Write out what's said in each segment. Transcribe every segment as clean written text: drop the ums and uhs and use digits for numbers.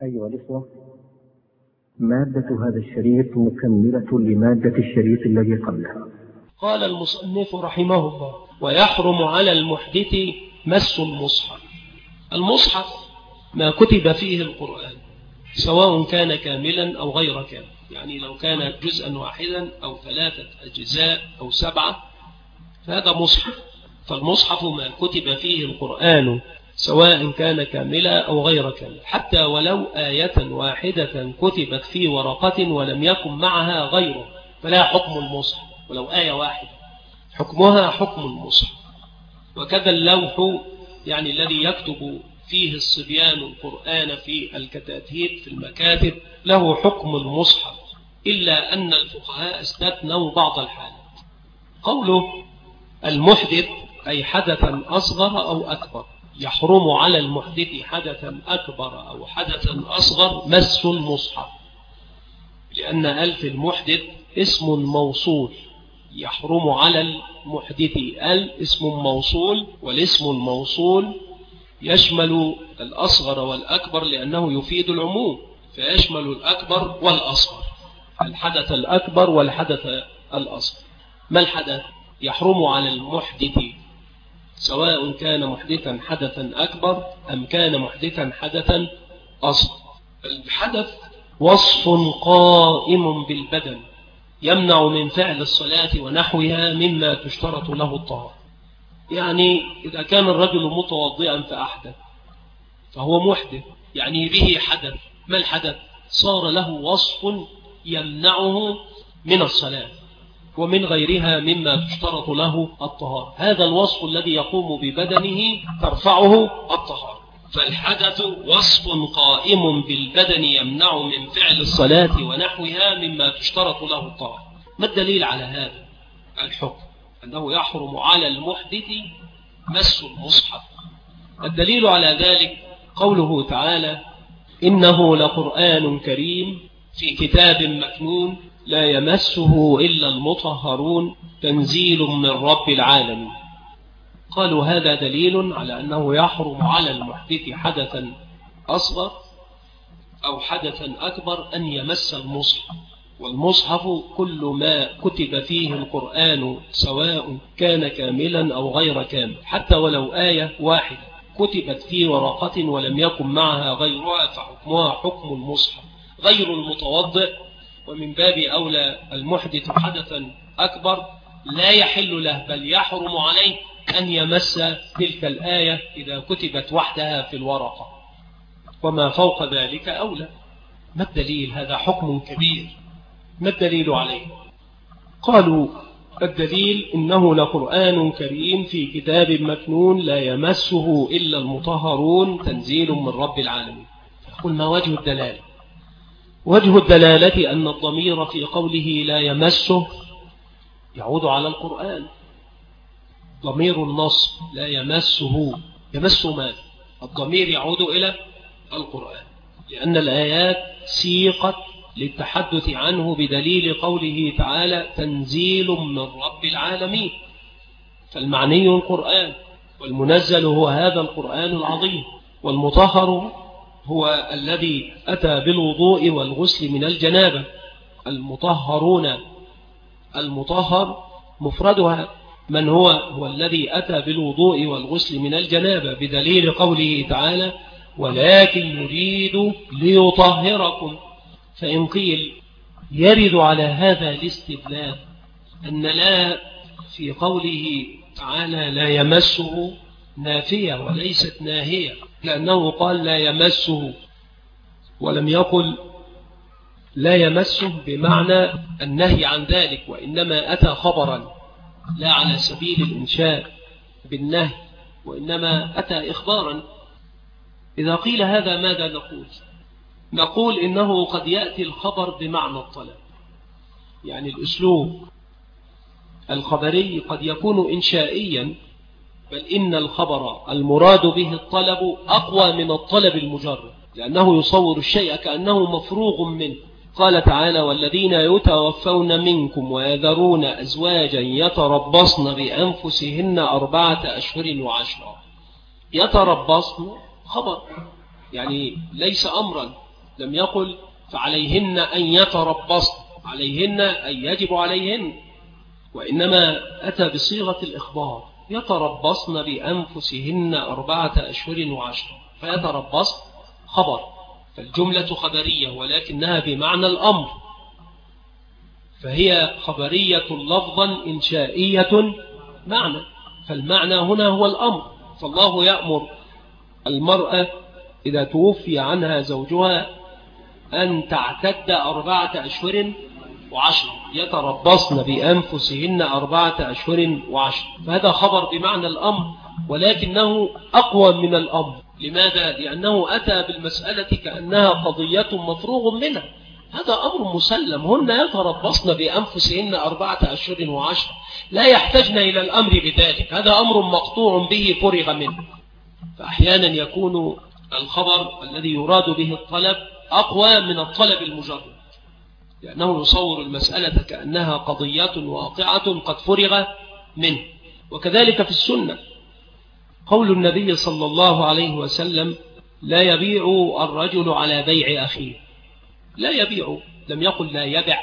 أيها الإخوة، مادة هذا الشريط مكملة لمادة الشريط الذي قبله. قال المصنف رحمه الله: ويحرم على المحدث مس المصحف. المصحف ما كتب فيه القرآن، سواء كان كاملا أو غير كامل، يعني لو كان جزءا واحدا أو 3 أجزاء أو 7، فهذا مصحف. فالمصحف ما كتب فيه القرآن سواء كان كاملا أو غير كامل، حتى ولو آية واحدة كتبت في ورقة ولم يكن معها غيره فلا حكم المصحف، ولو آية واحدة حكمها حكم المصحف. وكذا اللوح، يعني الذي يكتب فيه الصبيان القرآن في الكتاتيب في المكاتب، له حكم المصحف، إلا أن الفقهاء استثنوا بعض الحالات. قوله المحدث أي حدثا أصغر أو أكبر، يحرم على المحدث حدثا أكبر أو حدثا أصغر مس المصحف، لأن ألف المحدث اسم موصول، يحرم على المحدث اسم موصول، والاسم الموصول يشمل الأصغر والأكبر لأنه يفيد العموم، فيشمل الأكبر والأصغر، الحدث الأكبر والحدث الأصغر. ما الحدث؟ يحرم على المحدث سواء كان محدثا حدثا أكبر أم كان محدثا حدثا أصغر. الحدث وصف قائم بالبدن يمنع من فعل الصلاة ونحوها مما تشترط له الطهارة. يعني إذا كان الرجل متوضئا فأحدث فهو محدث، يعني به حدث. ما الحدث؟ صار له وصف يمنعه من الصلاة ومن غيرها مما تشترط له الطهارة. هذا الوصف الذي يقوم ببدنه ترفعه الطهارة. فالحدث وصف قائم بالبدن يمنع من فعل الصلاة ونحوها مما تشترط له الطهارة. ما الدليل على هذا الحكم أنه يحرم على المحدث مس المصحف؟ الدليل على ذلك قوله تعالى: إنه لقرآن كريم في كتاب مكنون لا يمسه إلا المطهرون تنزيل من رب العالمين. قالوا هذا دليل على أنه يحرم على المحدث حدثا أصغر أو حدثا أكبر أن يمس المصحف. والمصحف كل ما كتب فيه القرآن سواء كان كاملا أو غير كامل، حتى ولو آية واحدة كتبت في ورقة ولم يكن معها غيرها فحكمها حكم المصحف. غير المتوضئ ومن باب أولى المحدث حدثا أكبر لا يحل له بل يحرم عليه أن يمس تلك الآية إذا كتبت وحدها في الورقة، وما فوق ذلك أولى. ما الدليل؟ هذا حكم كبير. ما الدليل عليه؟ قالوا الدليل إنه لقرآن كريم في كتاب مكنون لا يمسه إلا المطهرون تنزيل من رب العالمين. قل ما وجه الدلالة؟ وجه الدلالة أن الضمير في قوله لا يمسه يعود على القرآن. ضمير النص لا يمسه، يمس ما؟ الضمير يعود إلى القرآن، لأن الآيات سيقت للتحدث عنه بدليل قوله تعالى تنزيل من رب العالمين، فالمعني القرآن، والمنزل هو هذا القرآن العظيم. والمطهر هو الذي أتى بالوضوء والغسل من الجنابة. المطهرون، المطهر مفردها من هو الذي أتى بالوضوء والغسل من الجنابة، بدليل قوله تعالى ولكن يريد ليطهركم. فإن قيل يرد على هذا الاستدلال أن لا في قوله تعالى لا يمسه نافية وليست ناهية، لأنه قال لا يمسه ولم يقل لا يمسه بمعنى النهي عن ذلك، وإنما أتى خبرا لا على سبيل الإنشاء بالنهي، وإنما أتى إخبارا. إذا قيل هذا ماذا نقول؟ نقول إنه قد يأتي الخبر بمعنى الطلب، يعني الأسلوب الخبري قد يكون إنشائيا، بل إن الخبر المراد به الطلب أقوى من الطلب المجرد، لأنه يصور الشيء كأنه مفروغ منه. قال تعالى والذين يتوفون منكم ويذرون أزواجا يتربصن بأنفسهن 4 أشهر و10. يتربصن خبر، يعني ليس أمرا، لم يقل فعليهن أن يتربصن، عليهن أن يجب عليهن، وإنما أتى بصيغة الإخبار يتربصن بأنفسهن 4 أشهر و10. فيتربصن خبر، فالجملة خبرية ولكنها بمعنى الأمر، فهي خبرية لفظا إنشائية معنى، فالمعنى هنا هو الأمر. فالله يأمر المرأة إذا توفي عنها زوجها أن تعتد 4 أشهر و10، يتربصن بأنفسهن 4 أشهر و10. فهذا خبر بمعنى الأمر ولكنه أقوى من الأمر. لماذا؟ لأنه أتى بالمسألة كأنها قضية مفروغ منها، هذا أمر مسلم، هن يتربصن بأنفسهن 4 أشهر و10، لا يحتاجن إلى الأمر بذلك، هذا أمر مقطوع به فرغ منه. فأحيانا يكون الخبر الذي يراد به الطلب أقوى من الطلب المجرد، لأنه يصور المسألة كأنها قضية واقعة قد فرغ منه. وكذلك في السنة قول النبي صلى الله عليه وسلم لا يبيع الرجل على بيع أخيه، لا يبيع، لم يقل لا يبع،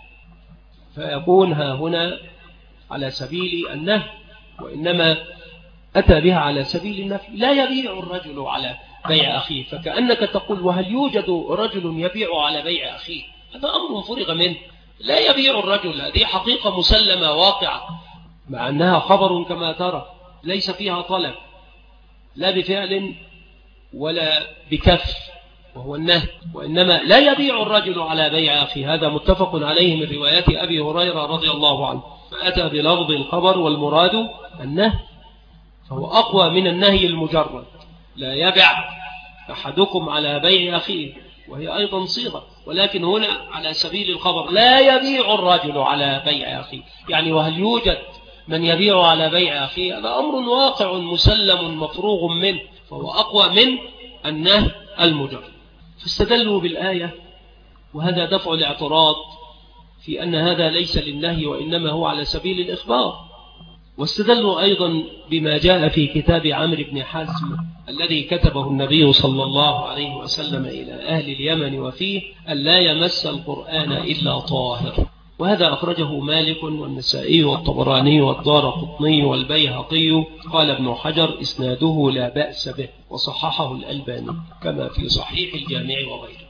فيكون ها هنا على سبيل النهي، وإنما أتى بها على سبيل النفي، لا يبيع الرجل على بيع أخيه، فكأنك تقول وهل يوجد رجل يبيع على بيع أخيه؟ هذا أمر فرغ منه، لا يبيع الرجل، هذه حقيقة مسلمة واقعة، مع أنها خبر كما ترى ليس فيها طلب لا بفعل ولا بكف وهو النهي، وإنما لا يبيع الرجل على بيع أخيه، هذا متفق عليه من روايات أبي هريرة رضي الله عنه، فأتى بلفظ الخبر والمراد النهي، فهو أقوى من النهي المجرد. لا يبع أحدكم على بيع أخيه، وهي أيضا صيغة، ولكن هنا على سبيل الخبر لا يبيع الرجل على بيع أخيه، يعني وهل يوجد من يبيع على بيع أخيه؟ هذا أمر واقع مسلم مفروغ منه، فهو أقوى من النهي المجرد. فاستدلوا بالآية، وهذا دفع الاعتراض في أن هذا ليس للنهي وإنما هو على سبيل الإخبار. واستدلوا أيضا بما جاء في كتاب عمرو بن حزم الذي كتبه النبي صلى الله عليه وسلم إلى أهل اليمن، وفيه أن لا يمس القرآن إلا طاهر، وهذا أخرجه مالك والنسائي والطبراني والدارقطني والبيهقي، قال ابن حجر إسناده لا بأس به، وصححه الألباني كما في صحيح الجامع وغيره.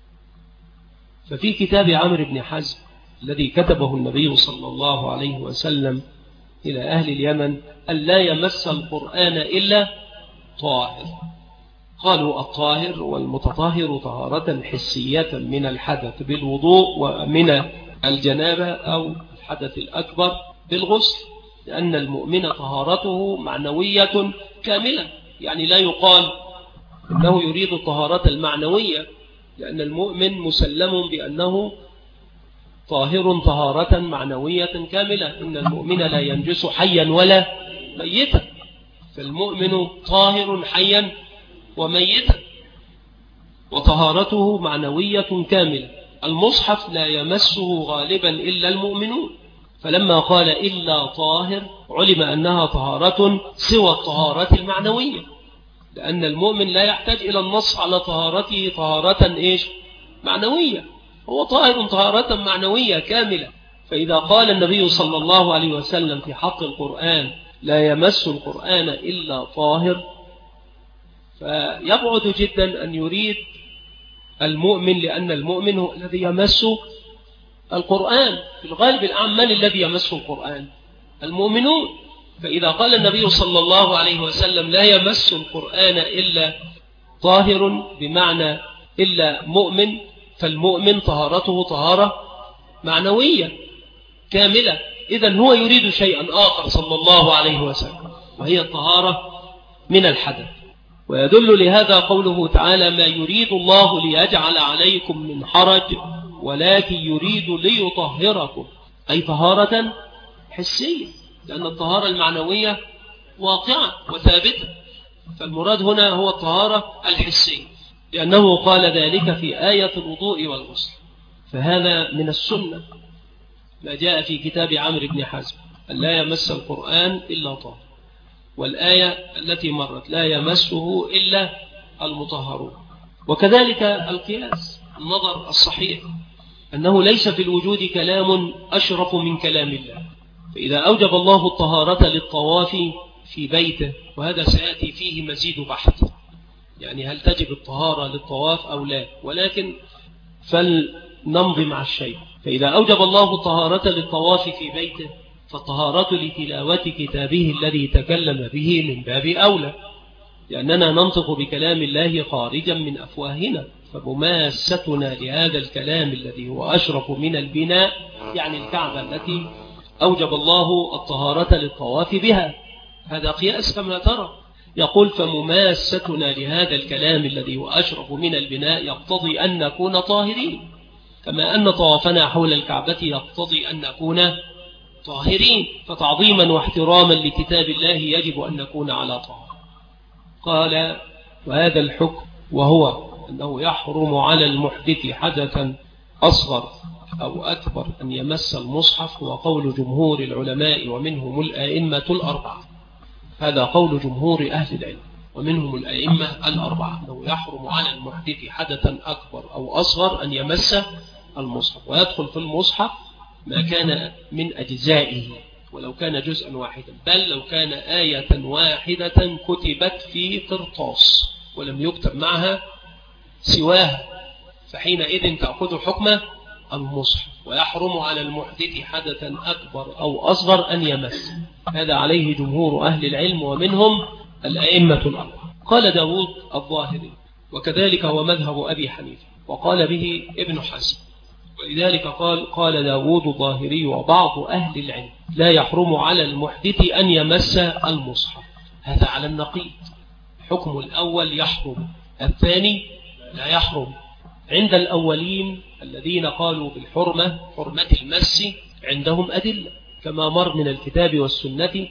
ففي كتاب عمرو بن حزم الذي كتبه النبي صلى الله عليه وسلم إلى أهل اليمن أن لا يمس القرآن إلا طاهر. قالوا الطاهر والمتطهر طهارة حسية من الحدث بالوضوء ومن الجنابة أو الحدث الأكبر بالغسل، لأن المؤمن طهارته معنوية كاملة، يعني لا يقال إنه يريد الطهارة المعنوية، لأن المؤمن مسلم بأنه طاهر طهارة معنوية كاملة، إن المؤمن لا ينجس حيا ولا ميتا، فالمؤمن طاهر حيا وميتا وطهارته معنوية كاملة. المصحف لا يمسه غالبا إلا المؤمنون، فلما قال إلا طاهر علم أنها طهارة سوى الطهارة المعنوية، لأن المؤمن لا يحتاج إلى النص على طهارته طهارة معنوية، هو طاهر طهارة معنوية كاملة. فإذا قال النبي صلى الله عليه وسلم في حق القرآن لا يمس القرآن إلا طاهر، فيبعد جدا أن يريد المؤمن، لأن المؤمن هو الذي يمس القرآن في الغالب العام. من الذي يمس القرآن؟ المؤمنون. فإذا قال النبي صلى الله عليه وسلم لا يمس القرآن إلا طاهر بمعنى إلا مؤمن، فالمؤمن طهارته طهارة معنوية كاملة، إذن هو يريد شيئا آخر صلى الله عليه وسلم، وهي الطهارة من الحدث. ويدل لهذا قوله تعالى ما يريد الله ليجعل عليكم من حرج ولكن يريد ليطهركم، أي طهارة حسية، لأن الطهارة المعنوية واقعة وثابتة، فالمراد هنا هو الطهارة الحسية، لأنه قال ذلك في آية الوضوء والغسل. فهذا من السنة ما جاء في كتاب عمرو بن حزم أن لا يمس القرآن إلا طاهر، والآية التي مرت لا يمسه إلا المطهرون. وكذلك القياس، النظر الصحيح أنه ليس في الوجود كلام أشرف من كلام الله. فإذا أوجب الله الطهارة للطواف في بيته، وهذا سيأتي فيه مزيد بحث، يعني هل تجب الطهارة للطواف أو لا، ولكن فلنمضي مع الشيء. فإذا أوجب الله الطهارة للطواف في بيته، فالطهارة لتلاوة كتابه الذي تكلم به من باب أولى، لأننا ننطق بكلام الله خارجا من أفواهنا، فمماستنا لهذا الكلام الذي هو أشرف من البناء، يعني الكعبة التي أوجب الله الطهارة للطواف بها، هذا قياس كما ترى. يقول فمماستنا لهذا الكلام الذي هو أشرف من البناء يقتضي أن نكون طاهرين، كما أن طوافنا حول الكعبة يقتضي أن نكون طاهرين، فتعظيما واحتراما لكتاب الله يجب أن نكون على طهارة. قال وهذا الحكم وهو أنه يحرم على المحدث حدثا أصغر أو أكبر أن يمس المصحف، هو قول جمهور العلماء ومنهم الأئمة الأربعة. هذا قول جمهور أهل العلم ومنهم الأئمة الأربعة، أنه يحرم على المحدث حدثا أكبر أو أصغر أن يمس المصحف، ويدخل في المصحف ما كان من أجزائه ولو كان جزءا واحدا، بل لو كان آية واحدة كتبت في قرطاس ولم يكتب معها سواها، فحينئذ تأخذ حكم المصحف. ويحرم على المحدث حدثا أكبر أو أصغر أن يمس، هذا عليه جمهور أهل العلم ومنهم الأئمة الأربعة. قال داود الظاهري وكذلك هو مذهب أبي حنيفة، وقال به ابن حزم، ولذلك قال داود الظاهري وبعض أهل العلم لا يحرم على المحدث أن يمس المصحف. هذا على النقيض، حكم الأول يحرم، الثاني لا يحرم. عند الأولين الذين قالوا بالحرمة، حرمة المس، عندهم أدلة كما مر من الكتاب والسنة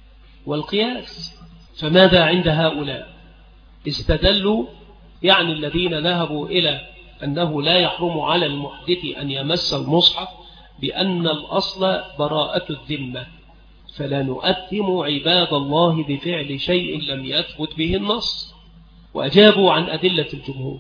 والقياس. فماذا عند هؤلاء؟ استدلوا، يعني الذين ذهبوا إلى أنه لا يحرم على المحدث أن يمس المصحف، بأن الأصل براءة الذمة، فلا نؤثم عباد الله بفعل شيء لم يثبت به النص، وأجابوا عن أدلة الجمهور.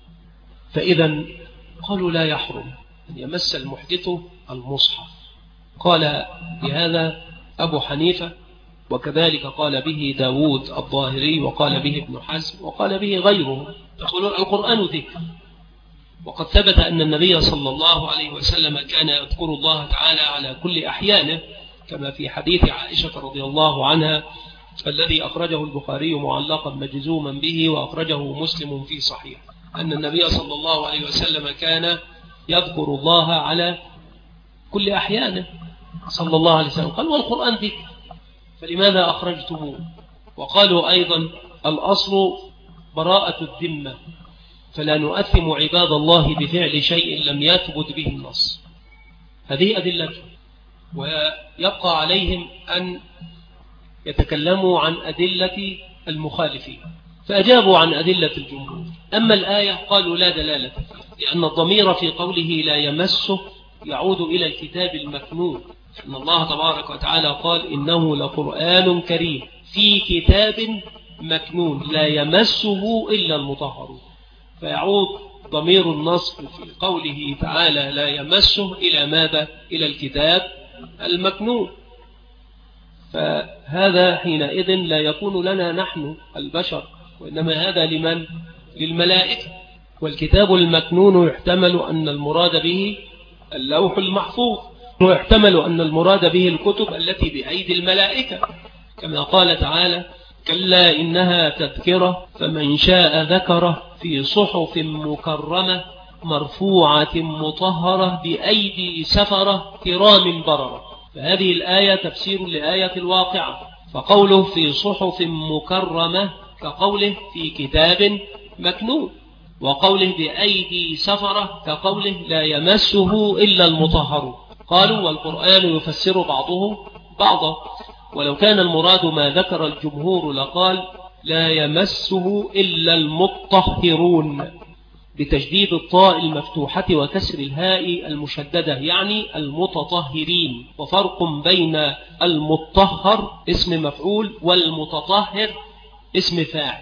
فإذا قالوا لا يحرم أن يمس المحدث المصحف. قال بهذا أبو حنيفة، وكذلك قال به داود الظاهري، وقال به ابن حزم، وقال به غيره. يقولون القرآن ذكر، وقد ثبت أن النبي صلى الله عليه وسلم كان يذكر الله تعالى على كل أحيانه، كما في حديث عائشة رضي الله عنها الذي أخرجه البخاري معلقا مجزوما به، وأخرجه مسلم في صحيح، أن النبي صلى الله عليه وسلم كان يذكر الله على كل أحيانه صلى الله عليه وسلم. قال والقرآن ذكر، فلماذا أخرجتموه؟ وقالوا أيضا الأصل براءة الذمة، فلا نؤثم عباد الله بفعل شيء لم يثبت به النص. هذه أدلته، ويبقى عليهم أن يتكلموا عن أدلة المخالفين، فأجابوا عن أدلة الجمهور. أما الآية قالوا لا دلالة فيه، لأن الضمير في قوله لا يمسه يعود إلى الكتاب المكنون، أن الله تبارك وتعالى قال إنه لقرآن كريم في كتاب مكنون لا يمسه إلا المطهرون، فيعود ضمير النصب في قوله تعالى لا يمسه إلى ماذا؟ إلى الكتاب المكنون. فهذا حينئذ لا يكون لنا نحن البشر، وإنما هذا لمن؟ للملائكة. والكتاب المكنون يحتمل أن المراد به اللوح المحفوظ، ويحتمل أن المراد به الكتب التي بأيدي الملائكة، كما قال تعالى كلا إنها تذكرة فمن شاء ذكره في صحف مكرمة مرفوعة مطهرة بأيدي سفرة كرام بررة. فهذه الآية تفسير لآية الواقعة، فقوله في صحف مكرمة كقوله في كتاب مكنون، وقوله بأيدي سفرة كقوله لا يمسه إلا المطهرون. قالوا والقرآن يفسر بعضه بعضا، ولو كان المراد ما ذكر الجمهور لقال لا يمسه إلا المطهرون بتجديد الطاء المفتوحة وكسر الهاء المشددة، يعني المتطهرين. وفرق بين المطهر اسم مفعول والمتطهر اسم فاعل.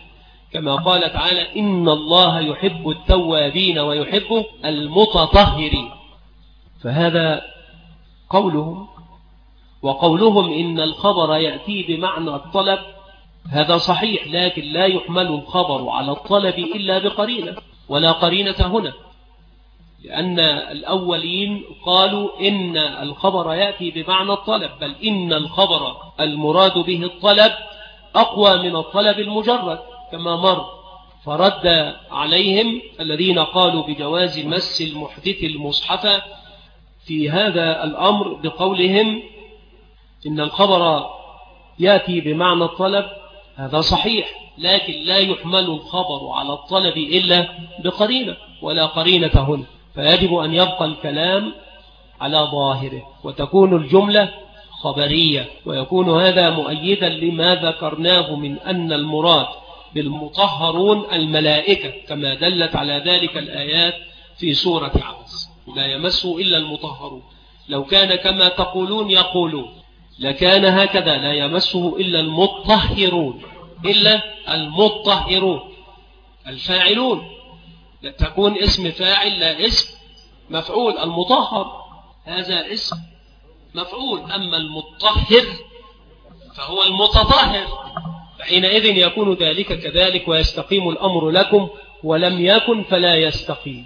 كما قال تعالى إن الله يحب التوابين ويحب المتطهرين. فهذا قولهم. وقولهم إن الخبر يأتي بمعنى الطلب هذا صحيح، لكن لا يحمل الخبر على الطلب إلا بقرينة، ولا قرينة هنا، لأن الأولين قالوا إن الخبر يأتي بمعنى الطلب، بل إن الخبر المراد به الطلب أقوى من الطلب المجرد كما مر. فرد عليهم الذين قالوا بجواز مس المحدث المصحف في هذا الأمر بقولهم إن الخبر يأتي بمعنى الطلب هذا صحيح، لكن لا يحمل الخبر على الطلب إلا بقرينة، ولا قرينة هنا، فيجب أن يبقى الكلام على ظاهره وتكون الجملة خبرية، ويكون هذا مؤيدا لما ذكرناه من أن المراد بالمطهرون الملائكة، كما دلت على ذلك الآيات في سورة عبس، لا يمسه إلا المطهرون. لو كان كما تقولون يقولون لكان هكذا، لا يمسه إلا المطهرون، إلا المطهرون الفاعلون، تكون اسم فاعل لا اسم مفعول. المطهر هذا اسم مفعول، أما المطهر فهو المتطهر، فحينئذ يكون ذلك كذلك ويستقيم الأمر لكم، ولم يكن فلا يستقيم.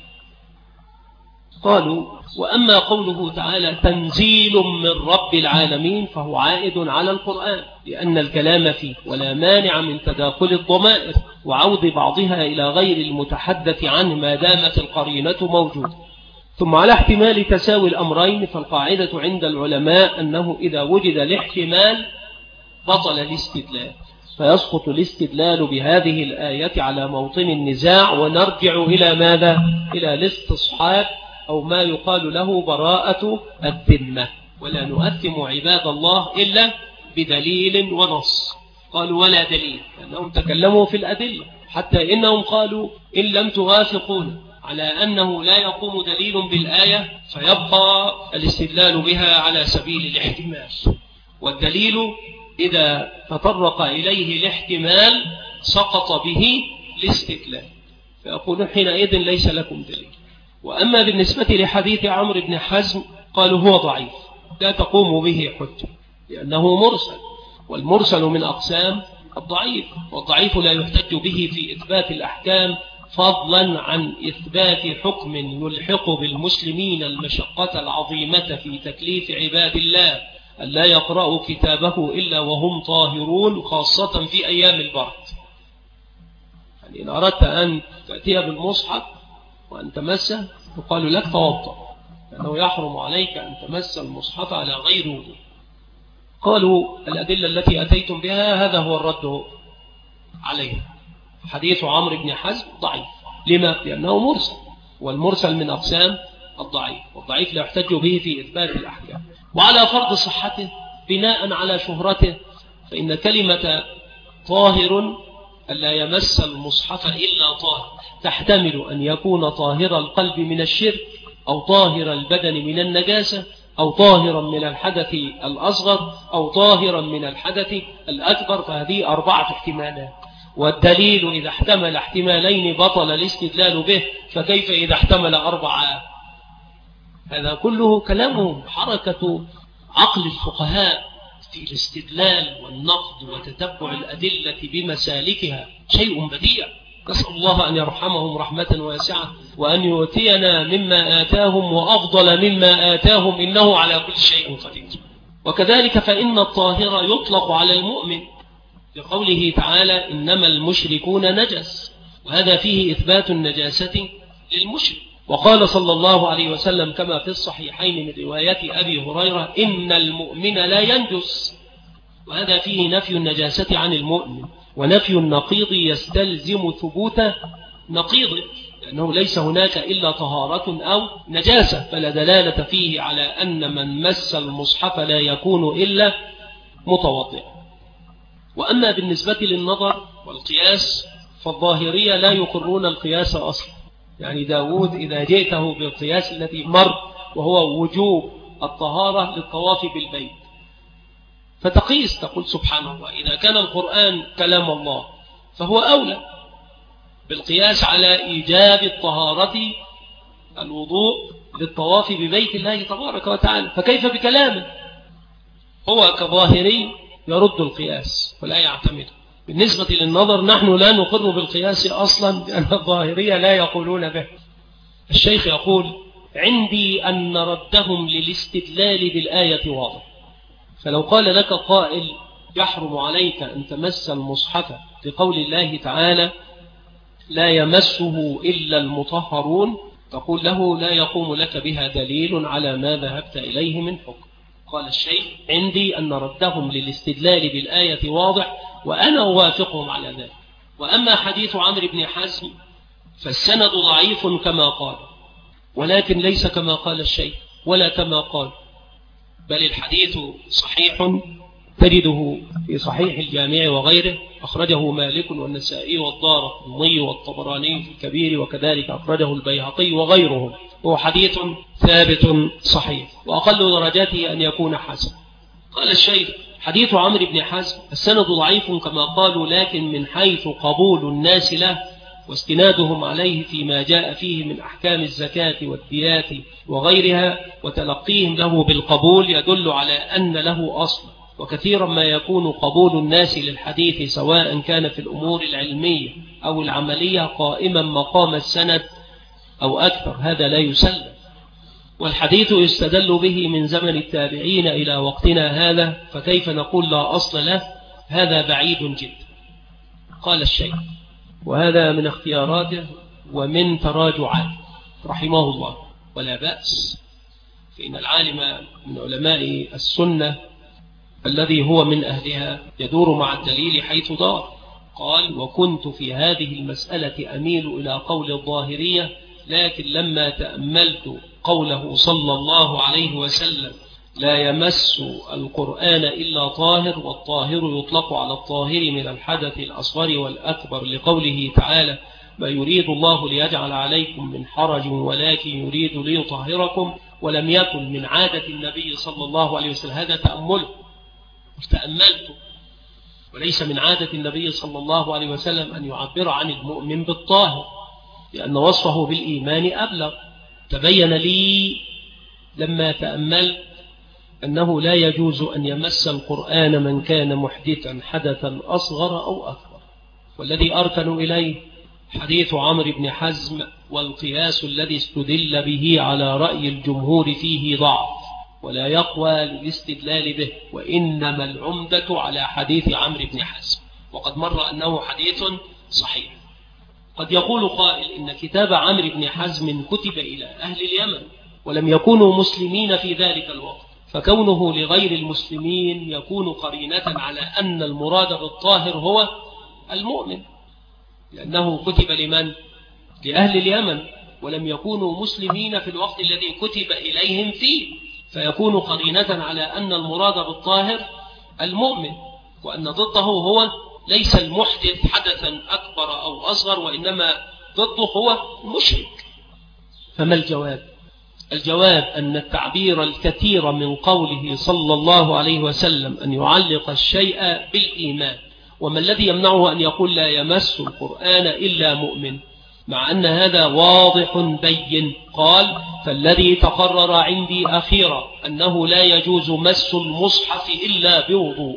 قالوا وأما قوله تعالى تنزيل من رب العالمين فهو عائد على القرآن، لأن الكلام فيه ولا مانع من تداخل الضمائر وعود بعضها إلى غير المتحدث عنه ما دامت القرينة موجودة. ثم على احتمال تساوي الأمرين، فالقاعدة عند العلماء أنه إذا وجد الاحتمال بطل الاستدلال، فيسقط الاستدلال بهذه الآية على موطن النزاع، ونرجع إلى ماذا؟ إلى الاستصحاب أو ما يقال له براءة الذمة، ولا نؤثم عباد الله إلا بدليل ونص. قالوا ولا دليل، لأنهم تكلموا في الأدلة، حتى إنهم قالوا إن لم توافقون على أنه لا يقوم دليل بالآية فيبقى الاستدلال بها على سبيل الاحتمال، والدليل إذا تطرق إليه الاحتمال سقط به الاستدلال، فيقولون حينئذ ليس لكم دليل. وأما بالنسبة لحديث عمرو بن حزم قالوا هو ضعيف لا تقوم به حجة، لأنه مرسل، والمرسل من أقسام الضعيف، والضعيف لا يحتج به في إثبات الأحكام، فضلا عن إثبات حكم يلحق بالمسلمين المشقة العظيمة في تكليف عباد الله ألا يقرأوا كتابه إلا وهم طاهرون، خاصة في أيام البرد. يعني إن أردت أن تأتي بالمصحف وأن تمسه يقال لك توضأ، لأنه يحرم عليك أن تمس المصحف على غير وضوء. قالوا الأدلة التي أتيتم بها هذا هو الرد عليها. حديث عمرو بن حزم ضعيف، لما؟ لأنه مرسل، والمرسل من أقسام الضعيف، والضعيف لا يحتج به في إثبات الأحكام. وعلى فرض صحته بناء على شهرته، فإن كلمة طاهر ألا يمس المصحف إلا طاهر تحتمل أن يكون طاهر القلب من الشرك، أو طاهر البدن من النجاسة، أو طاهرا من الحدث الأصغر، أو طاهرا من الحدث الأكبر، فهذه 4 احتمالات. والدليل إذا احتمل احتمالين بطل الاستدلال به، فكيف إذا احتمل 4؟ هذا كله كلامهم، حركة عقل الفقهاء في الاستدلال والنقد وتتبع الأدلة بمسالكها شيء بديع. نسأل الله أن يرحمهم رحمة واسعة، وأن يؤتينا مما آتاهم وأفضل مما آتاهم، إنه على كل شيء قدير. وكذلك فإن الطاهر يطلق على المؤمن لقوله تعالى إنما المشركون نجس، وهذا فيه إثبات النجاسة للمشرك. وقال صلى الله عليه وسلم كما في الصحيحين من رواية أبي هريرة إن المؤمن لا ينجس، وهذا فيه نفي النجاسة عن المؤمن، ونفي النقيض يستلزم ثبوت نقيضه، لأنه ليس هناك إلا طهارة أو نجاسة، فلا دلالة فيه على أن من مس المصحف لا يكون إلا متوضئا. وأما بالنسبة للنظر والقياس فالظاهرية لا يقرون القياس أصلا. يعني داود إذا جئته بالقياس الذي مر وهو وجوب الطهارة للطواف بالبيت، فتقيس تقول سبحان الله، إذا كان القرآن كلام الله فهو أولى بالقياس على إيجاب الطهارة الوضوء للطواف ببيت الله تبارك وتعالى، فكيف بكلامه؟ هو كظاهري يرد القياس ولا يعتمد. بالنسبة للنظر نحن لا نقر بالقياس أصلا، لأن الظاهرية لا يقولون به. الشيخ يقول: عندي أن ردهم للاستدلال بالآية واضح. فلو قال لك قائل: يحرم عليك أن تمس المصحف لقول الله تعالى: لا يمسه إلا المطهرون، تقول له: لا يقوم لك بها دليل على ما ذهبت إليه من حكم. قال الشيخ: عندي أن ردهم للاستدلال بالآية واضح، وأنا أوافقهم على ذلك. وأما حديث عمرو بن حزم فالسند ضعيف كما قال، ولكن ليس كما قال الشيخ ولا كما قال، بل الحديث صحيح، تجده في صحيح الجامع وغيره، أخرجه مالك والنسائي والدارقطني والطبراني في الكبير، وكذلك أخرجه البيهقي وغيرهم، وهو حديث ثابت صحيح، وأقل درجاته أن يكون حسن. قال الشيخ: حديث عمرو بن حزم السند ضعيف كما قالوا، لكن من حيث قبول الناس له واستنادهم عليه فيما جاء فيه من أحكام الزكاة والديات وغيرها، وتلقيهم له بالقبول، يدل على أن له أصل. وكثيرا ما يكون قبول الناس للحديث سواء كان في الأمور العلمية أو العملية قائما مقام السند أو أكثر، هذا لا يسلم. والحديث يستدل به من زمن التابعين إلى وقتنا هذا، فكيف نقول لا أصل له؟ هذا بعيد جدا. قال الشيخ: وهذا من اختياراته ومن تراجعاته رحمه الله، ولا بأس، فإن العالم من علماء السنة الذي هو من أهلها يدور مع الدليل حيث دار. قال: وكنت في هذه المسألة أميل إلى قول الظاهرية، لكن لما تأملت قوله صلى الله عليه وسلم: لا يمس القرآن إلا طاهر، والطاهر يطلق على الطاهر من الحدث الأصغر والأكبر، لقوله تعالى: ما يريد الله ليجعل عليكم من حرج ولكن يريد ليطهركم، ولم يكن من عادة النبي صلى الله عليه وسلم. هذا تأملت، وليس من عادة النبي صلى الله عليه وسلم أن يعبر عن المؤمن بالطاهر، لأن وصفه بالإيمان أبلغ. تبين لي لما تأملت أنه لا يجوز أن يمس القرآن من كان محدثا حدثا أصغر أو أكبر، والذي أركن إليه حديث عمرو بن حزم، والقياس الذي استدل به على رأي الجمهور فيه ضعف ولا يقوى للاستدلال به، وإنما العمدة على حديث عمرو بن حزم، وقد مر أنه حديث صحيح. قد يقول قائل: إن كتاب عمرو بن حزم كتب إلى أهل اليمن ولم يكونوا مسلمين في ذلك الوقت، فكونه لغير المسلمين يكون قرينة على أن المراد بالطاهر هو المؤمن، لأنه كتب لمن؟ لأهل اليمن، ولم يكونوا مسلمين في الوقت الذي كتب إليهم فيه، فيكون قرينة على أن المراد بالطاهر المؤمن، وأن ضده هو ليس المحدث حدثا أكبر أو أصغر، وإنما ضده هو المشرك. فما الجواب؟ الجواب أن التعبير الكثير من قوله صلى الله عليه وسلم أن يعلق الشيء بالإيمان، وما الذي يمنعه أن يقول لا يمس القرآن إلا مؤمن، مع أن هذا واضح بين. قال: فالذي تقرر عندي أخيرا أنه لا يجوز مس المصحف إلا بوضوء.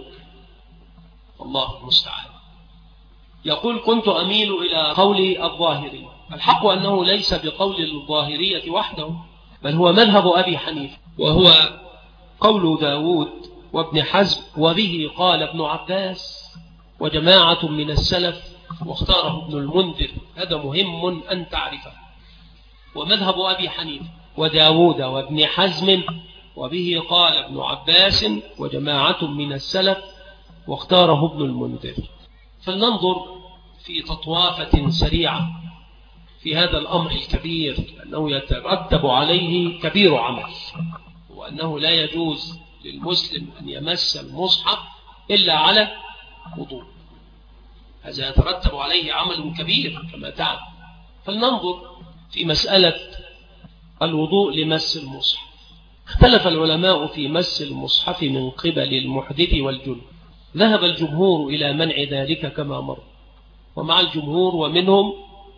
الله المستعان. يقول: كنت أميل إلى قول الظاهري. الحق أنه ليس بقول الظاهرية وحده، بل هو مذهب أبي حنيفة، وهو قول داود وابن حزم، وبه قال ابن عباس وجماعة من السلف، واختاره ابن المنذر. هذا مهم أن تعرفه. ومذهب أبي حنيفة وداود وابن حزم، وبه قال ابن عباس وجماعة من السلف، واختاره ابن المنذر. فلننظر في تطوافة سريعة في هذا الأمر الكبير، لأنه يترتب عليه كبير عمل، وأنه لا يجوز للمسلم أن يمس المصحف إلا على وضوء. هذا يترتب عليه عمل كبير كما تعلم. فلننظر في مسألة الوضوء لمس المصحف. اختلف العلماء في مس المصحف من قبل المحدث والجنب. ذهب الجمهور إلى منع ذلك كما مر، ومع الجمهور ومنهم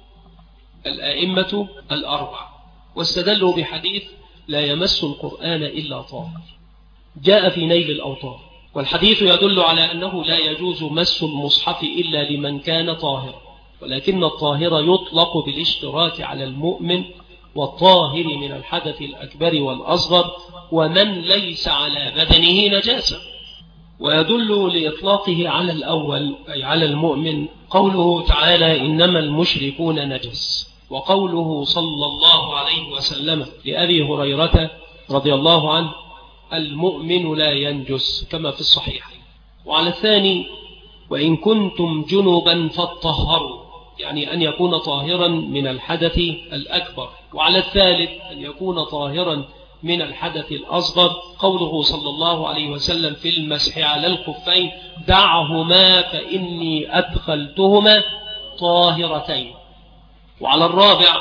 الآئمة الأربعة، واستدلوا بحديث لا يمس القرآن إلا طاهر جاء في نيل الأوطار، والحديث يدل على أنه لا يجوز مس المصحف إلا لمن كان طاهرا، ولكن الطاهر يطلق بالاشتراك على المؤمن والطاهر من الحدث الأكبر والأصغر ومن ليس على بدنه نجاسة. ويدل لإطلاقه على الأول أي على المؤمن قوله تعالى إنما المشركون نجس، وقوله صلى الله عليه وسلم لأبي هريرة رضي الله عنه المؤمن لا ينجس كما في الصحيح. وعلى الثاني وإن كنتم جنبا فاطهروا، يعني أن يكون طاهرا من الحدث الأكبر. وعلى الثالث أن يكون طاهرا من الحدث الأصغر، قوله صلى الله عليه وسلم في المسح على الخفين دعهما فإني أدخلتهما طاهرتين. وعلى الرابع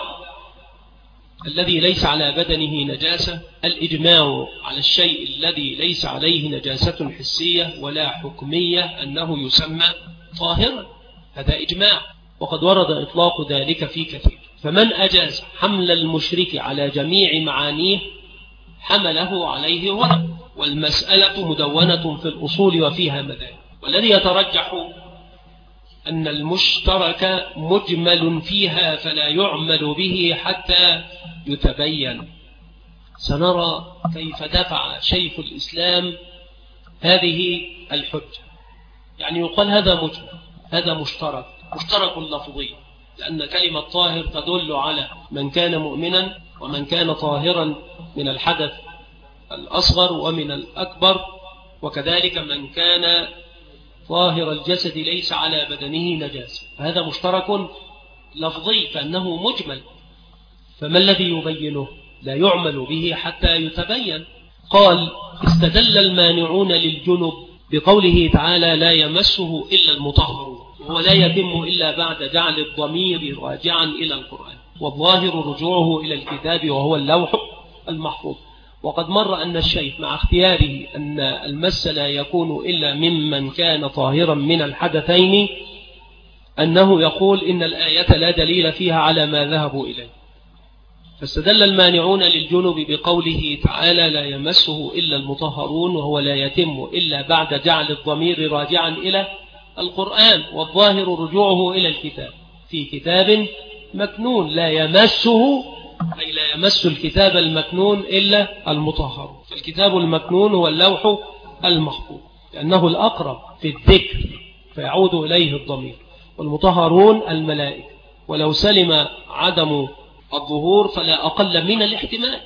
الذي ليس على بدنه نجاسة الإجماع على الشيء الذي ليس عليه نجاسة حسية ولا حكمية أنه يسمى طاهرا، هذا إجماع، وقد ورد إطلاق ذلك في كثير. فمن أجاز حمل المشرك على جميع معانيه حمله عليه ورد، والمسألة مدونة في الأصول وفيها مذاهب، والذي يترجح أن المشترك مجمل فيها فلا يعمل به حتى يتبين. سنرى كيف دفع شيخ الإسلام هذه الحجة، يعني يقال هذا مجمل، هذا مشترك لفظي، لأن كلمة طاهر تدل على من كان مؤمنا ومن كان طاهرا من الحدث الأصغر ومن الأكبر، وكذلك من كان طاهر الجسد ليس على بدنه نجاسة، هذا مشترك لفظي فأنه مجمل، فما الذي يبينه؟ لا يعمل به حتى يتبين. قال استدل المانعون للجنب بقوله تعالى لا يمسه إلا المطهرون، وهو لا يتم إلا بعد جعل الضمير راجعا إلى القرآن، والظاهر رجوعه إلى الكتاب وهو اللوح المحفوظ. وقد مر أن الشيخ مع اختياره أن المس لا يكون إلا ممن كان طاهرا من الحدثين أنه يقول إن الآية لا دليل فيها على ما ذهبوا إليه، فاستدل المانعون للجنب بقوله تعالى لا يمسه إلا المطهرون، وهو لا يتم إلا بعد جعل الضمير راجعا إلى القرآن، والظاهر رجوعه إلى الكتاب في كتاب مكنون لا يمسه أي لا يمس الكتاب المكنون إلا المطهر، فالكتاب المكنون هو اللوح المحفوظ لأنه الأقرب في الذكر فيعود إليه الضمير، والمطهرون الملائكة، ولو سلم عدم الظهور فلا أقل من الاحتمال،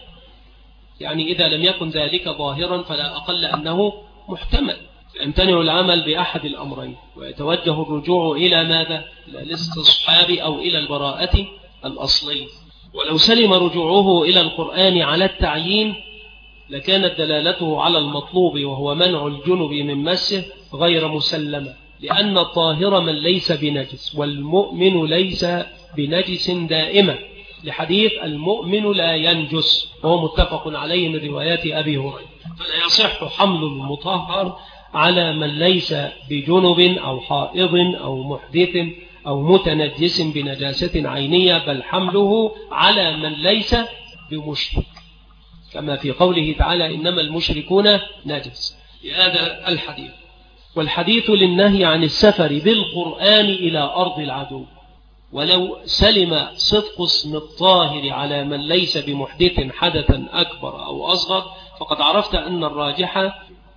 يعني إذا لم يكن ذلك ظاهرا فلا أقل أنه محتمل، يمتنع العمل بأحد الأمرين ويتوجه الرجوع إلى ماذا؟ إلى الاستصحاب أو إلى البراءة الأصلية. ولو سلم رجوعه إلى القرآن على التعيين لكانت دلالته على المطلوب وهو منع الجنب من مسه غير مسلمة، لأن الطاهر من ليس بنجس والمؤمن ليس بنجس دائما، لحديث المؤمن لا ينجس وهو متفق عليه من روايات أبي هريرة، فلا يصح حمل المطهر على من ليس بجنب أو حائض أو محدث أو متنجس بنجاسة عينية، بل حمله على من ليس بمشرك، كما في قوله تعالى إنما المشركون نجس لهذا الحديث. والحديث للنهي عن السفر بالقرآن إلى أرض العدو، ولو سلم صدق اسم الطاهر على من ليس بمحدث حدثا أكبر أو أصغر، فقد عرفت أن الراجح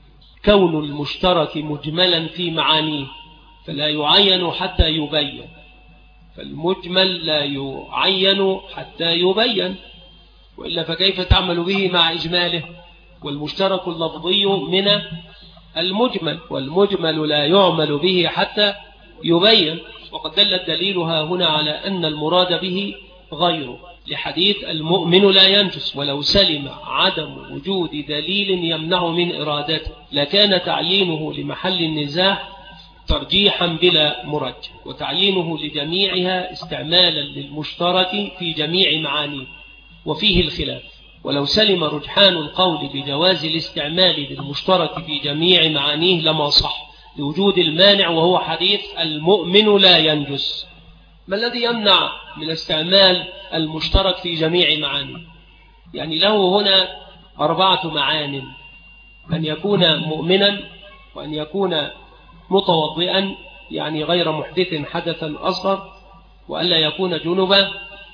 كون المشترك مجملا في معانيه فلا يعين حتى يبين، فالمجمل لا يعين حتى يبين، وإلا فكيف تعمل به مع إجماله؟ والمشترك اللفظي من المجمل، والمجمل لا يعمل به حتى يبين، وقد دل الدليل هنا على أن المراد به غيره، لحديث المؤمن لا ينجس، ولو سلم عدم وجود دليل يمنع من إرادته لكان تعيينه لمحل النزاع ترجيحا بلا مرجح، وتعيينه لجميعها استعمالا للمشترك في جميع معانيه، وفيه الخلاف. ولو سلم رجحان القول بجواز الاستعمال للمشترك في جميع معانيه لما صح لوجود المانع وهو حديث المؤمن لا ينجس، ما الذي يمنع من استعمال المشترك في جميع معانيه؟ يعني له هنا 4 معان: أن يكون مؤمنا، وأن يكون متوضئا يعني غير محدث حدثا أصغر، وألا يكون جنبا،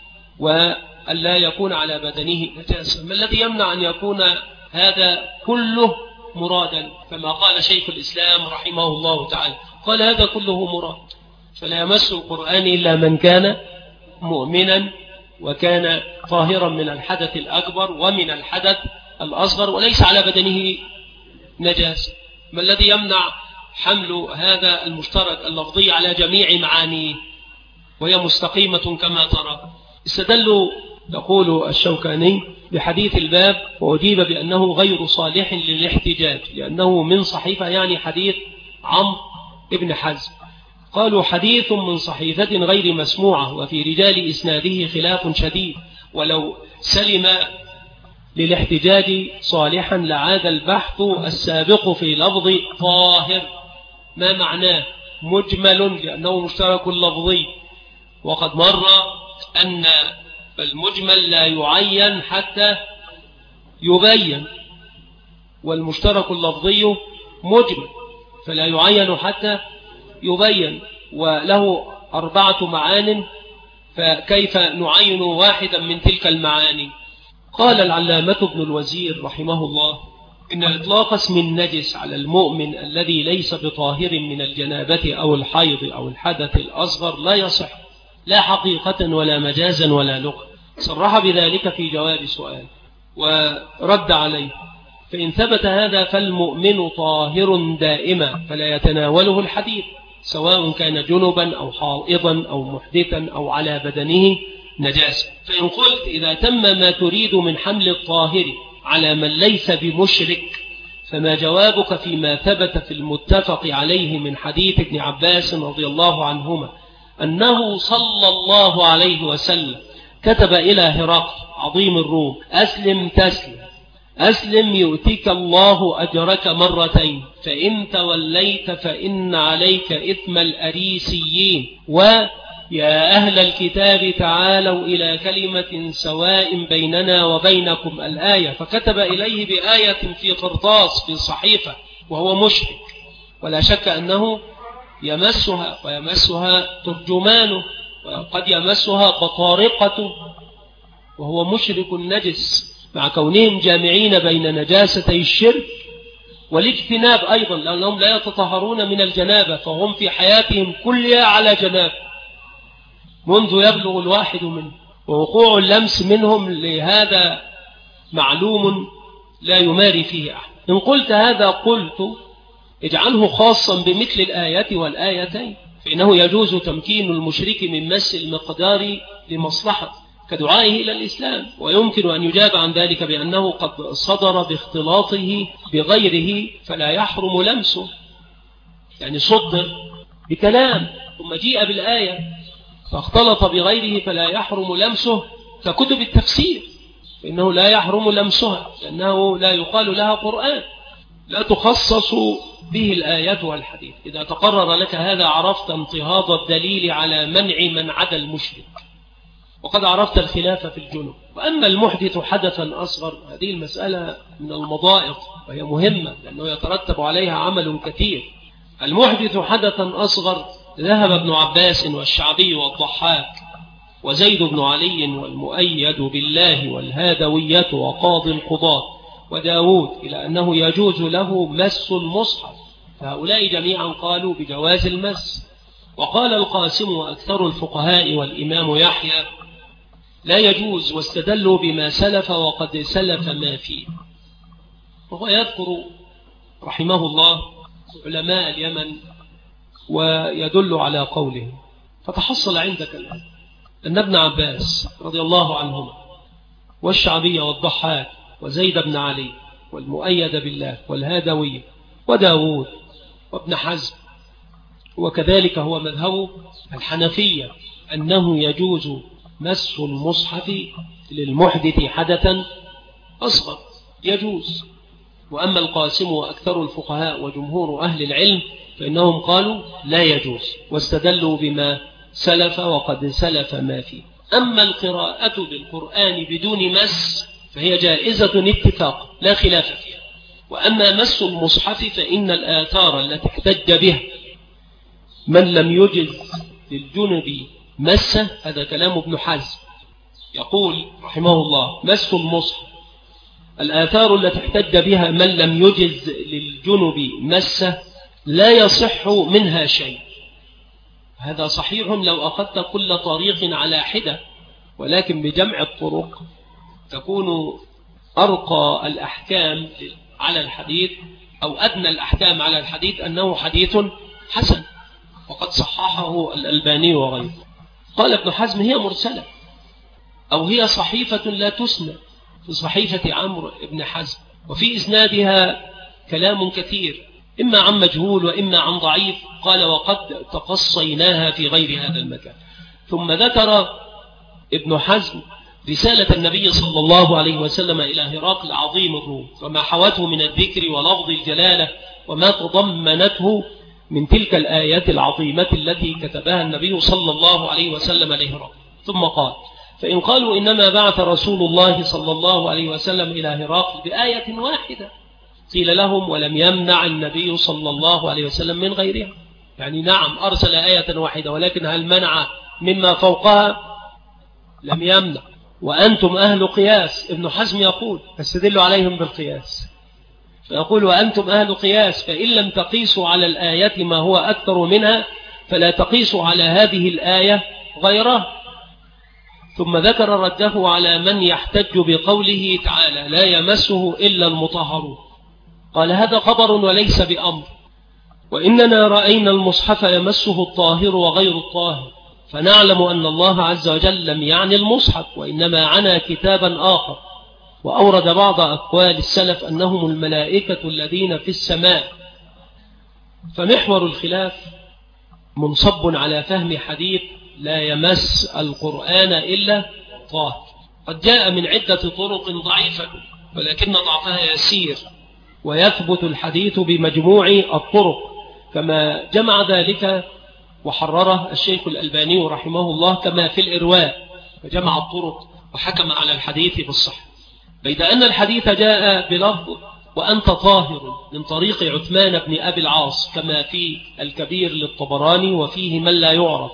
وألا يكون على بدنه نجاسة. ما الذي يمنع أن يكون هذا كله مرادا؟ فما قال شيخ الإسلام رحمه الله تعالى، قال هذا كله مراد، فلا يمس القرآن إلا من كان مؤمنا وكان طاهرا من الحدث الأكبر ومن الحدث الأصغر وليس على بدنه نجاسة. ما الذي يمنع حمل هذا المشترك اللفظي على جميع معانيه وهي مستقيمة كما ترى؟ استدلوا يقول الشوكاني بحديث الباب، وأجيب بأنه غير صالح للاحتجاج لأنه من صحيفة، يعني حديث عمرو بن حزم. قالوا حديث من صحيفة غير مسموعة، وفي رجال إسناده خلاف شديد، ولو سلم للاحتجاج صالحا لعاد البحث السابق في لفظ طاهر. ما معناه؟ مجمل لأنه مشترك لفظي، وقد مر أن المجمل لا يعين حتى يبين، والمشترك اللفظي مجمل فلا يعين حتى يبين، وله 4 معان، فكيف نعين واحدا من تلك المعاني؟ قال العلامة ابن الوزير رحمه الله إن إطلاق اسم النجس على المؤمن الذي ليس بطاهر من الجنابة أو الحيض أو الحدث الأصغر لا يصح، لا حقيقة ولا مجازا ولا لغة. صرح بذلك في جواب سؤال ورد عليه، فإن ثبت هذا فالمؤمن طاهر دائما فلا يتناوله الحديث، سواء كان جنبا أو حائضا أو محدثا أو على بدنه نجاسة. فإن قلت إذا تم ما تريد من حمل الطاهر على من ليس بمشرك، فما جوابك فيما ثبت في المتفق عليه من حديث ابن عباس رضي الله عنهما أنه صلى الله عليه وسلم كتب إلى هرقل عظيم الروم: أسلم تسلم، أسلم يؤتيك الله أجرك مرتين، فإن توليت فإن عليك إثم الأريسيين، ويا أهل الكتاب تعالوا إلى كلمة سواء بيننا وبينكم الآية. فكتب إليه بآية في قرطاس في صحيفة وهو مشرك، ولا شك أنه يمسها ويمسها ترجمانه، وقد يمسها بطارقته وهو مشرك نجس، مع كونهم جامعين بين نجاستي الشرك والاجتناب أيضا، لأنهم لا يتطهرون من الجنابة، فهم في حياتهم كلها على جنابة منذ يبلغ الواحد منهم، ووقوع اللمس منهم لهذا معلوم لا يماري فيه أحد. إن قلت هذا قلت اجعله خاصا بمثل الآية والآيتين، فإنه يجوز تمكين المشرك من مس المقدار لمصلحة كدعائه إلى الإسلام، ويمكن أن يجاب عن ذلك بأنه قد صدر باختلاطه بغيره فلا يحرم لمسه، يعني صدر بكلام ثم جيء بالآية فاختلط بغيره فلا يحرم لمسه، ككتب التفسير فإنه لا يحرم لمسها لأنه لا يقال لها قرآن، لا تخصص به الآيات والحديث. إذا تقرر لك هذا عرفت انتهاض الدليل على منع من عدا المشرك، وقد عرفت الخلاف في الجنوب. وأما المحدث حدثا أصغر، هذه المسألة من المضائق وهي مهمة لأنه يترتب عليها عمل كثير. المحدث حدثا أصغر ذهب ابن عباس والشعبي والضحاك وزيد بن علي والمؤيد بالله والهادوية وقاضي القضاة وداود إلى أنه يجوز له مس المصحف، فهؤلاء جميعا قالوا بجواز المس. وقال القاسم وأكثر الفقهاء والإمام يحيى لا يجوز، واستدلوا بما سلف وقد سلف ما فيه. وهو يذكر رحمه الله علماء اليمن ويدل على قوله. فتحصل عندك الآن أن ابن عباس رضي الله عنهما والشعبي والضحاك وزيد بن علي والمؤيد بالله والهادوي وداود وابن حزم، وكذلك هو مذهب الحنفية أنه يجوز مس المصحف للمحدث حدثا أصغر، يجوز. وأما القاسم وأكثر الفقهاء وجمهور أهل العلم فإنهم قالوا لا يجوز، واستدلوا بما سلف وقد سلف ما فيه. أما القراءة بالقرآن بدون مس فهي جائزة اتفاق لا خلاف فيها. وأما مس المصحف فإن الآثار التي احتج بها من لم يجز للجنب مسه، هذا كلام ابن حزم يقول رحمه الله: مس المصحف الآثار التي احتج بها من لم يجز للجنب مسه لا يصح منها شيء. هذا صحيح لو أخذت كل طريق على حدة، ولكن بجمع الطرق تكون أرقى الأحكام على الحديث أو أدنى الأحكام على الحديث أنه حديث حسن، وقد صححه الألباني وغيره. قال ابن حزم: هي مرسلة أو هي صحيفة لا تسمى، في صحيفة عمرو بن حزم، وفي إسنادها كلام كثير إما عن مجهول وإما عن ضعيف. قال: وقد تقصيناها في غير هذا المكان. ثم ذكر ابن حزم رسالة النبي صلى الله عليه وسلم إلى هرقل عظيم الروم، وما حوته من الذكر ولفظ الجلالة، وما تضمنته من تلك الآيات العظيمة التي كتبها النبي صلى الله عليه وسلم لهرقل. ثم قال: فإن قالوا إنما بعث رسول الله صلى الله عليه وسلم إلى هرقل بآية واحدة، قيل لهم: ولم يمنع النبي صلى الله عليه وسلم من غيرها. يعني نعم أرسل آية واحدة، ولكن هل منع مما فوقها؟ لم يمنع. وأنتم أهل قياس. ابن حزم يقول: فاستدلوا عليهم بالقياس، فيقول: وأنتم أهل قياس، فإن لم تقيسوا على الآية ما هو أكثر منها فلا تقيسوا على هذه الآية غيرها. ثم ذكر رده على من يحتج بقوله تعالى: لا يمسه إلا المطهرون. قال: هذا خبر وليس بأمر، وإننا رأينا المصحف يمسه الطاهر وغير الطاهر، فنعلم أن الله عز وجل لم يعني المصحف، وإنما عنا كتابا آخر. وأورد بعض أقوال السلف أنهم الملائكة الذين في السماء. فمحور الخلاف منصب على فهم حديث لا يمس القرآن إلا طاهر. قد جاء من عدة طرق ضعيفة، ولكن ضعفها يسير، ويثبت الحديث بمجموع الطرق، كما جمع ذلك وحرره الشيخ الألباني رحمه الله كما في الإرواء، وجمع الطرق وحكم على الحديث بالصحة. بيد أن الحديث جاء بلفظ وأنت طاهر من طريق عثمان بن أبي العاص، كما في الكبير للطبراني وفيه من لا يعرف،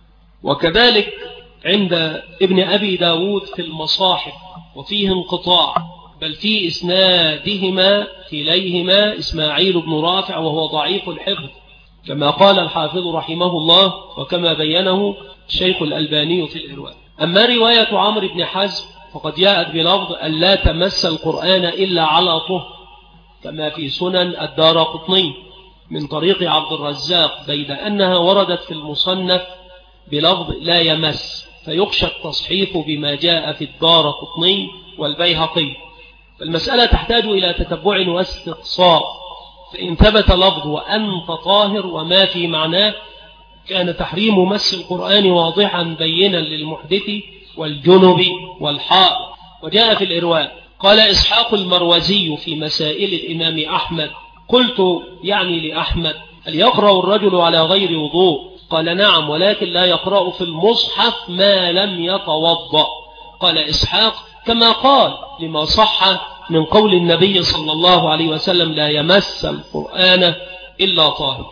وكذلك عند ابن أبي داود في المصاحف، وفيه انقطاع، بل في إسنادهما كليهما إسماعيل بن رافع وهو ضعيف الحفظ، كما قال الحافظ رحمه الله وكما بينه الشيخ الألباني في الإرواء. أما رواية عمرو بن حزم فقد جاءت بلفظ أن لا تمس القرآن إلا على طهر، كما في سنن الدارقطني من طريق عبد الرزاق، بيد أنها وردت في المصنف بلفظ لا يمس، فيخشى التصحيف بما جاء في الدارقطني والبيهقي. فالمسألة تحتاج إلى تتبع واستقصاء، فإن ثبت لفظ وأنت طاهر وما في معناه كان تحريم مس القرآن واضحا بينا للمحدث والجنب والحائض. وجاء في الإرواء قال إسحاق المروزي في مسائل الإمام أحمد: قلت يعني لأحمد: هل يقرأ الرجل على غير وضوء؟ قال: نعم، ولكن لا يقرأ في المصحف ما لم يتوضأ. قال إسحاق: كما قال، لما صح من قول النبي صلى الله عليه وسلم: لا يمس القرآن إلا طاهر.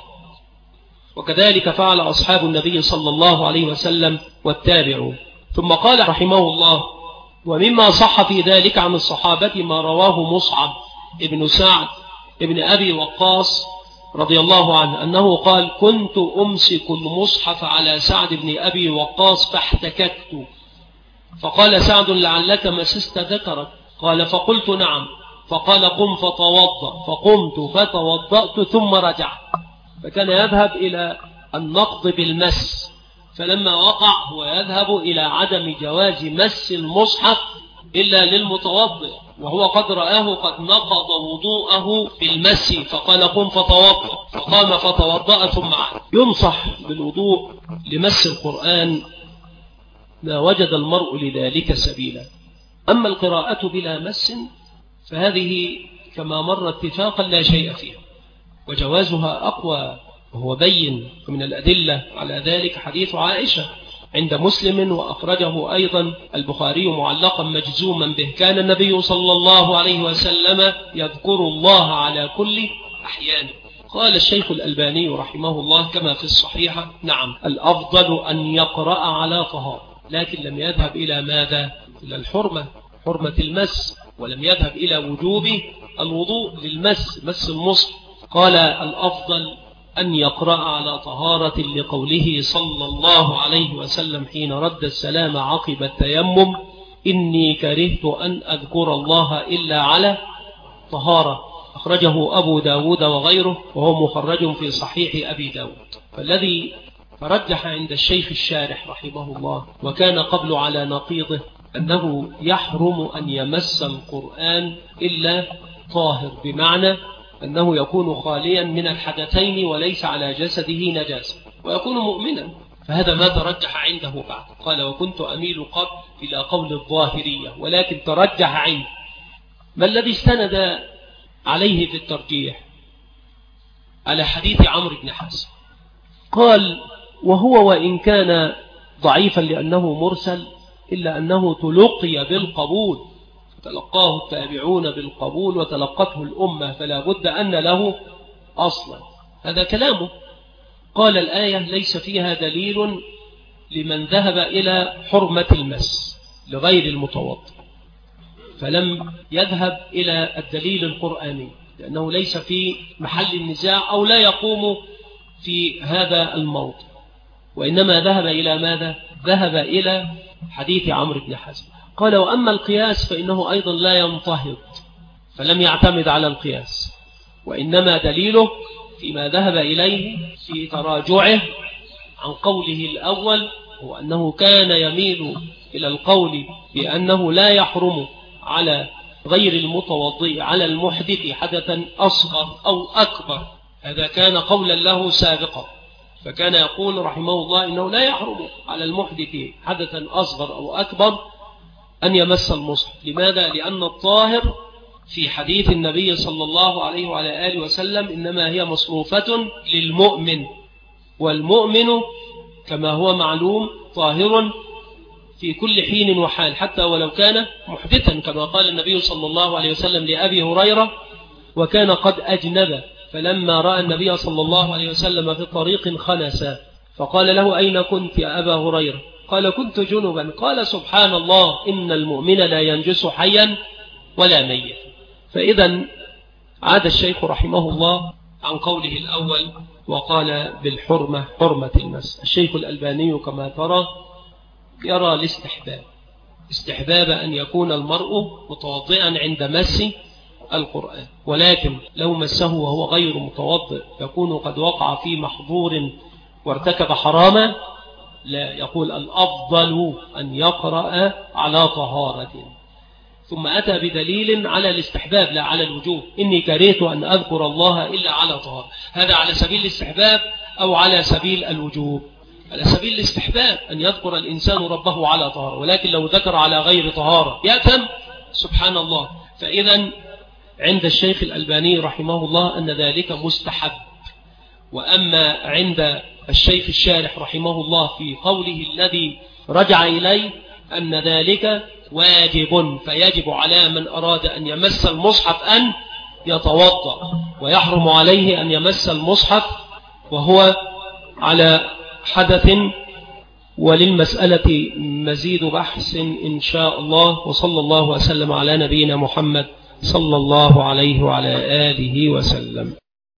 وكذلك فعل أصحاب النبي صلى الله عليه وسلم والتابعون. ثم قال رحمه الله: ومما صح في ذلك عن الصحابة ما رواه مصعب ابن سعد ابن أبي وقاص رضي الله عنه أنه قال: كنت أمسك المصحف على سعد بن أبي وقاص فاحتككت، فقال سعد: لعلك مسست ذكرك؟ قال: فقلت: نعم. فقال: قم فتوضأ. فقمت فتوضأت ثم رجعت. فكان يذهب إلى النقض بالمس، فلما وقع هو يذهب إلى عدم جواز مس المصحف إلا للمتوضئ، وهو قد رآه قد نقض وضوءه بالمس، فقال: قم فتوضأ. فقام فتوضأ ثم عاد. ينصح بالوضوء لمس القرآن ما وجد المرء لذلك سبيلا. أما القراءة بلا مس فهذه كما مر اتفاقا لا شيء فيها، وجوازها أقوى وهو بين. من الأدلة على ذلك حديث عائشة عند مسلم، وأخرجه أيضا البخاري معلقا مجزوما به: كان النبي صلى الله عليه وسلم يذكر الله على كل أحيانه. قال الشيخ الألباني رحمه الله كما في الصحيحة: نعم، الأفضل أن يقرأ على طهارة، لكن لم يذهب إلى ماذا؟ إلى الحرمة، حرمة المس، ولم يذهب إلى وجوب الوضوء للمس، مس المصحف. قال الأفضل أن يقرأ على طهارة لقوله صلى الله عليه وسلم حين رد السلام عقب التيمم: إني كرهت أن أذكر الله إلا على طهارة. أخرجه أبو داود وغيره، وهو مخرج في صحيح أبي داود. فالذي فرجح عند الشيخ الشارح رحمه الله، وكان قبل على نقيضه، أنه يحرم أن يمس القرآن إلا طاهر، بمعنى أنه يكون خاليا من الحدثين وليس على جسده نجاسة، ويكون مؤمنا. فهذا ما ترجح عنده بعد. قال: وكنت أميل قبل إلى قول الظاهرية، ولكن ترجح عنده. ما الذي استند عليه في الترجيح؟ على حديث عمرو بن حزم. قال: وهو وإن كان ضعيفا لأنه مرسل، إلا أنه تلقي بالقبول، تلقاه التابعون بالقبول وتلقته الأمة، فلا بد أن له أصلا. هذا كلامه. قال: الآية ليس فيها دليل لمن ذهب إلى حرمة المس لغير المتوضئ، فلم يذهب إلى الدليل القرآني، لأنه ليس في محل النزاع أو لا يقوم في هذا الموضع، وإنما ذهب إلى ماذا؟ ذهب إلى حديث عمرو بن حزم. قال: وأما القياس فإنه أيضا لا ينتهض، فلم يعتمد على القياس، وإنما دليله فيما ذهب إليه في تراجعه عن قوله الأول، هو أنه كان يميل إلى القول بأنه لا يحرم على غير المتوضئ على المحدث حدثا أصغر أو أكبر. هذا كان قولا له سابقا، فكان يقول رحمه الله إنه لا يحرم على المحدث حدثا أصغر أو أكبر أن يمس المصحف. لماذا؟ لأن الطاهر في حديث النبي صلى الله عليه وعلى آله وسلم إنما هي مصروفة للمؤمن، والمؤمن كما هو معلوم طاهر في كل حين وحال، حتى ولو كان محدثا، كما قال النبي صلى الله عليه وسلم لأبي هريرة: وكان قد أجنب، فلما رأى النبي صلى الله عليه وسلم في طريق خنسا، فقال له: أين كنت يا أبا هريرة؟ قال: كنت جنبا. قال: سبحان الله، إن المؤمن لا ينجس حيا ولا ميت. فإذا عاد الشيخ رحمه الله عن قوله الأول وقال بالحرمة، حرمة المس. الشيخ الألباني كما ترى يرى الاستحباب، استحباب أن يكون المرء متوضئا عند مس القرآن، ولكن لو مسه وهو غير متوضئ يكون قد وقع في محظور وارتكب حراما، لا، يقول الأفضل أن يقرأ على طهارة. ثم أتى بدليل على الاستحباب لا على الوجوب: إني كرهت أن أذكر الله إلا على طهارة. هذا على سبيل الاستحباب أو على سبيل الوجوب؟ على سبيل الاستحباب، أن يذكر الإنسان ربه على طهارة، ولكن لو ذكر على غير طهارة يأثم، سبحان الله. فإذا عند الشيخ الألباني رحمه الله أن ذلك مستحب. وأما عند الشيخ الشارح رحمه الله في قوله الذي رجع إليه أن ذلك واجب، فيجب على من أراد أن يمس المصحف أن يتوضأ، ويحرم عليه أن يمس المصحف وهو على حدث. وللمسألة مزيد بحث إن شاء الله، وصلى الله وسلم على نبينا محمد صلى الله عليه وعلى آله وسلم.